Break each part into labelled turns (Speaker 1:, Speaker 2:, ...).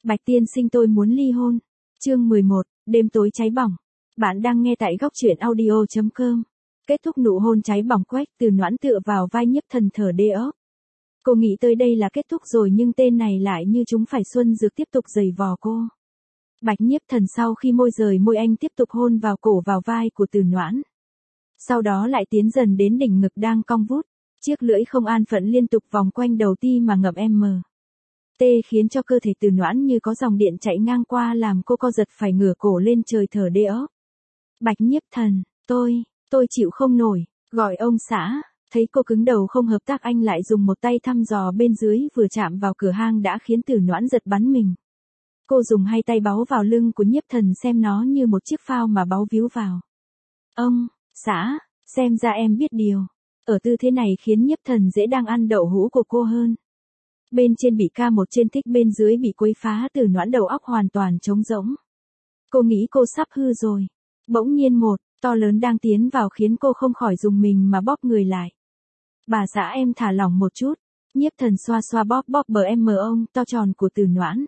Speaker 1: Bạch tiên sinh tôi muốn ly hôn. Chương 11, đêm tối cháy bỏng. Bạn đang nghe tại góc truyện audio.com. Kết thúc nụ hôn cháy bỏng Quách Từ Noãn tựa vào vai Nhiếp Thần thở đê ốc. Cô nghĩ tới đây là kết thúc rồi nhưng tên này lại như chúng phải xuân dược tiếp tục giày vò cô. Bạch Nhiếp Thần sau khi môi rời môi anh tiếp tục hôn vào cổ vào vai của Từ Noãn. Sau đó lại tiến dần đến đỉnh ngực đang cong vút, chiếc lưỡi không an phận liên tục vòng quanh đầu ti mà ngậm tê khiến cho cơ thể Từ Noãn như có dòng điện chạy ngang qua làm cô co giật phải ngửa cổ lên trời thở đê ốc. Bạch Nhiếp Thần, tôi chịu không nổi, gọi ông xã. Thấy cô cứng đầu không hợp tác anh lại dùng một tay thăm dò bên dưới vừa chạm vào cửa hang đã khiến Từ Noãn giật bắn mình. Cô dùng hai tay báu vào lưng của Nhiếp Thần xem nó như một chiếc phao mà báu víu vào. Ông xã, xem ra em biết điều. Ở tư thế này khiến Nhiếp Thần dễ đang ăn đậu hũ của cô hơn. Bên trên bị ca một trên thích bên dưới bị quấy phá Từ Noãn đầu óc hoàn toàn trống rỗng. Cô nghĩ cô sắp hư rồi. Bỗng nhiên một to lớn đang tiến vào khiến cô không khỏi dùng mình mà bóp người lại. Bà xã em thả lỏng một chút. Nhiếp Thần xoa xoa bóp bờ ông to tròn của Từ Noãn.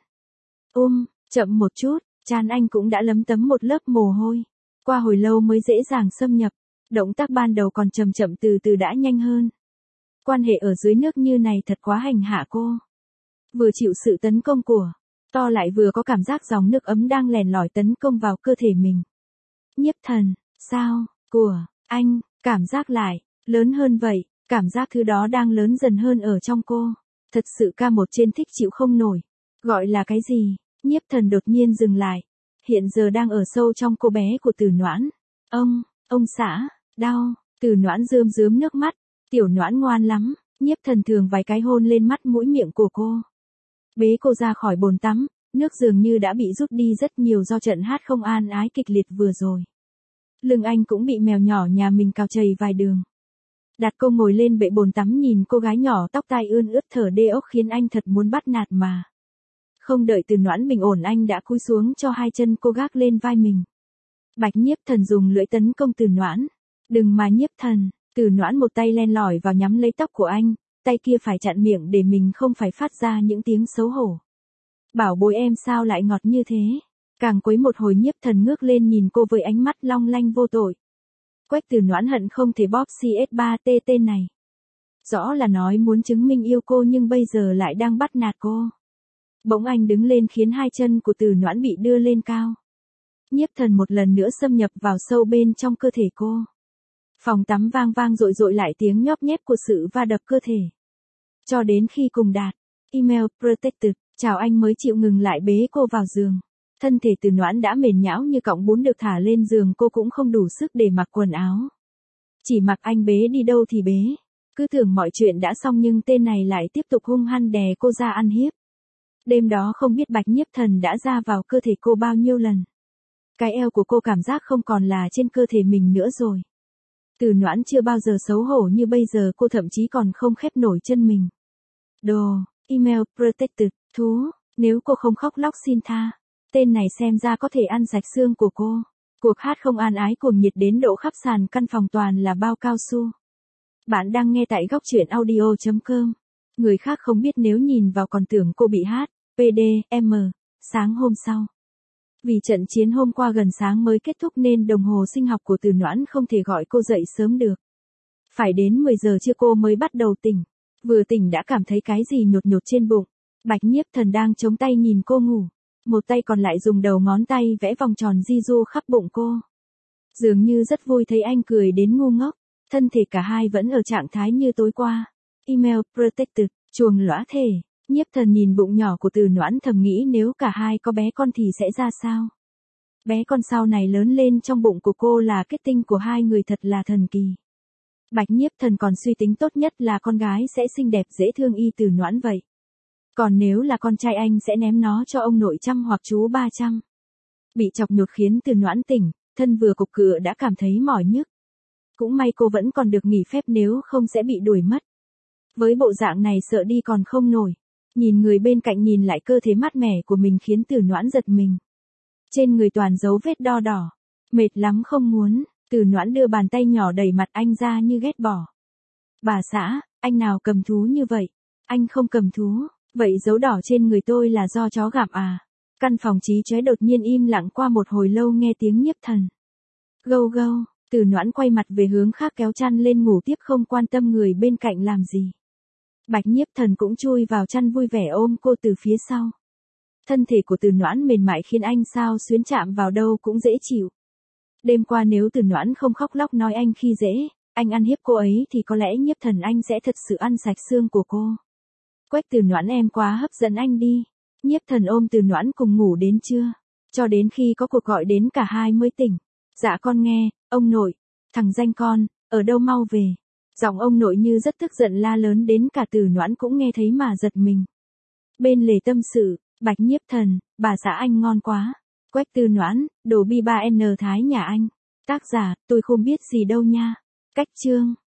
Speaker 1: Chậm một chút, trán anh cũng đã lấm tấm một lớp mồ hôi. Qua hồi lâu mới dễ dàng xâm nhập. Động tác ban đầu còn chậm chậm từ từ đã nhanh hơn. Quan hệ ở dưới nước như này thật quá hành hạ cô. Vừa chịu sự tấn công của to lại vừa có cảm giác dòng nước ấm đang lèn lỏi tấn công vào cơ thể mình. Nhiếp Thần, sao, của anh, cảm giác lại, lớn hơn vậy, cảm giác thứ đó đang lớn dần hơn ở trong cô. Thật sự ca một trên thích chịu không nổi. Gọi là cái gì? Nhiếp Thần đột nhiên dừng lại. Hiện giờ đang ở sâu trong cô bé của Từ Noãn. Ông xã, đau. Từ Noãn rơm rớm nước mắt. Tiểu Noãn ngoan lắm. Nhiếp Thần thường vài cái hôn lên mắt mũi miệng của cô. Bế cô ra khỏi bồn tắm. Nước dường như đã bị rút đi rất nhiều do trận hát không an ái kịch liệt vừa rồi. Lưng anh cũng bị mèo nhỏ nhà mình cào chảy vài đường. Đặt cô ngồi lên bệ bồn tắm nhìn cô gái nhỏ tóc tai ươn ướt thở đê ốc khiến anh thật muốn bắt nạt mà. Không đợi Từ Noãn bình ổn anh đã cúi xuống cho hai chân cô gác lên vai mình. Bạch Nhiếp Thần dùng lưỡi tấn công Từ Noãn. Đừng mà Nhiếp Thần. Từ Noãn một tay len lỏi vào nhắm lấy tóc của anh, tay kia phải chặn miệng để mình không phải phát ra những tiếng xấu hổ. Bảo bối em sao lại ngọt như thế? Càng quấy một hồi Nhiếp Thần ngước lên nhìn cô với ánh mắt long lanh vô tội. Quách Từ Noãn hận không thể bóp CS3T tên này. Rõ là nói muốn chứng minh yêu cô nhưng bây giờ lại đang bắt nạt cô. Bỗng anh đứng lên khiến hai chân của Từ Noãn bị đưa lên cao. Nhiếp Thần một lần nữa xâm nhập vào sâu bên trong cơ thể cô. Phòng tắm vang vang dội dội lại tiếng nhóp nhép của sự va đập cơ thể. Cho đến khi cùng đạt. Email protected. Chào anh mới chịu ngừng lại bế cô vào giường. Thân thể Từ Noãn đã mềm nhão như cọng bún được thả lên giường cô cũng không đủ sức để mặc quần áo. Chỉ mặc anh bế đi đâu thì bế. Cứ tưởng mọi chuyện đã xong nhưng tên này lại tiếp tục hung hăng đè cô ra ăn hiếp. Đêm đó không biết Bạch Nhiếp Thần đã ra vào cơ thể cô bao nhiêu lần. Cái eo của cô cảm giác không còn là trên cơ thể mình nữa rồi. Từ Noãn chưa bao giờ xấu hổ như bây giờ cô thậm chí còn không khép nổi chân mình. Đồ, email protected, thú, nếu cô không khóc lóc xin tha. Tên này xem ra có thể ăn sạch xương của cô. Cuộc hát không an ái cuồng nhiệt đến độ khắp sàn căn phòng toàn là bao cao su. Bạn đang nghe tại góc truyện audio.com. Người khác không biết nếu nhìn vào còn tưởng cô bị hát, PDM, sáng hôm sau. Vì trận chiến hôm qua gần sáng mới kết thúc nên đồng hồ sinh học của Từ Noãn không thể gọi cô dậy sớm được. Phải đến 10 giờ trưa cô mới bắt đầu tỉnh. Vừa tỉnh đã cảm thấy cái gì nhột nhột trên bụng. Bạch Nhiếp Thần đang chống tay nhìn cô ngủ. Một tay còn lại dùng đầu ngón tay vẽ vòng tròn di du khắp bụng cô. Dường như rất vui thấy anh cười đến ngu ngốc. Thân thể cả hai vẫn ở trạng thái như tối qua. Email protected, chuồng lõa thể. Nhiếp Thần nhìn bụng nhỏ của Từ Noãn thầm nghĩ nếu cả hai có bé con thì sẽ ra sao. Bé con sau này lớn lên trong bụng của cô là kết tinh của hai người thật là thần kỳ. Bạch Nhiếp Thần còn suy tính tốt nhất là con gái sẽ xinh đẹp dễ thương y Từ Noãn vậy. Còn nếu là con trai anh sẽ ném nó cho ông nội chăm hoặc chú ba chăm. Bị chọc nhột khiến Từ Noãn tỉnh, thân vừa cục cựa đã cảm thấy mỏi nhức. Cũng may cô vẫn còn được nghỉ phép nếu không sẽ bị đuổi mất. Với bộ dạng này sợ đi còn không nổi. Nhìn người bên cạnh nhìn lại cơ thể mát mẻ của mình khiến Từ Noãn giật mình. Trên người toàn dấu vết đo đỏ. Mệt lắm không muốn. Từ Noãn đưa bàn tay nhỏ đẩy mặt anh ra như ghét bỏ. Bà xã, anh nào cầm thú như vậy? Anh không cầm thú. Vậy dấu đỏ trên người tôi là do chó gặm à? Căn phòng Trí Chóe đột nhiên im lặng qua một hồi lâu nghe tiếng Nhiếp Thần. Gâu gâu, Từ Noãn quay mặt về hướng khác kéo chăn lên ngủ tiếp không quan tâm người bên cạnh làm gì. Bạch Nhiếp Thần cũng chui vào chăn vui vẻ ôm cô từ phía sau. Thân thể của Từ Noãn mềm mại khiến anh sao xuyến chạm vào đâu cũng dễ chịu. Đêm qua nếu Từ Noãn không khóc lóc nói anh khi dễ, anh ăn hiếp cô ấy thì có lẽ Nhiếp Thần anh sẽ thật sự ăn sạch xương của cô. Quách Từ Noãn em quá hấp dẫn anh đi. Nhiếp Thần ôm Từ Noãn cùng ngủ đến trưa, cho đến khi có cuộc gọi đến cả hai mới tỉnh. Dạ con nghe, ông nội, thằng danh con, ở đâu mau về. Giọng ông nội như rất tức giận la lớn đến cả Từ Noãn cũng nghe thấy mà giật mình. Bên lề tâm sự, Bạch Nhiếp Thần, bà xã anh ngon quá. Quách Từ Noãn, đồ bi 3N Thái nhà anh. Tác giả, tôi không biết gì đâu nha. Cách chương.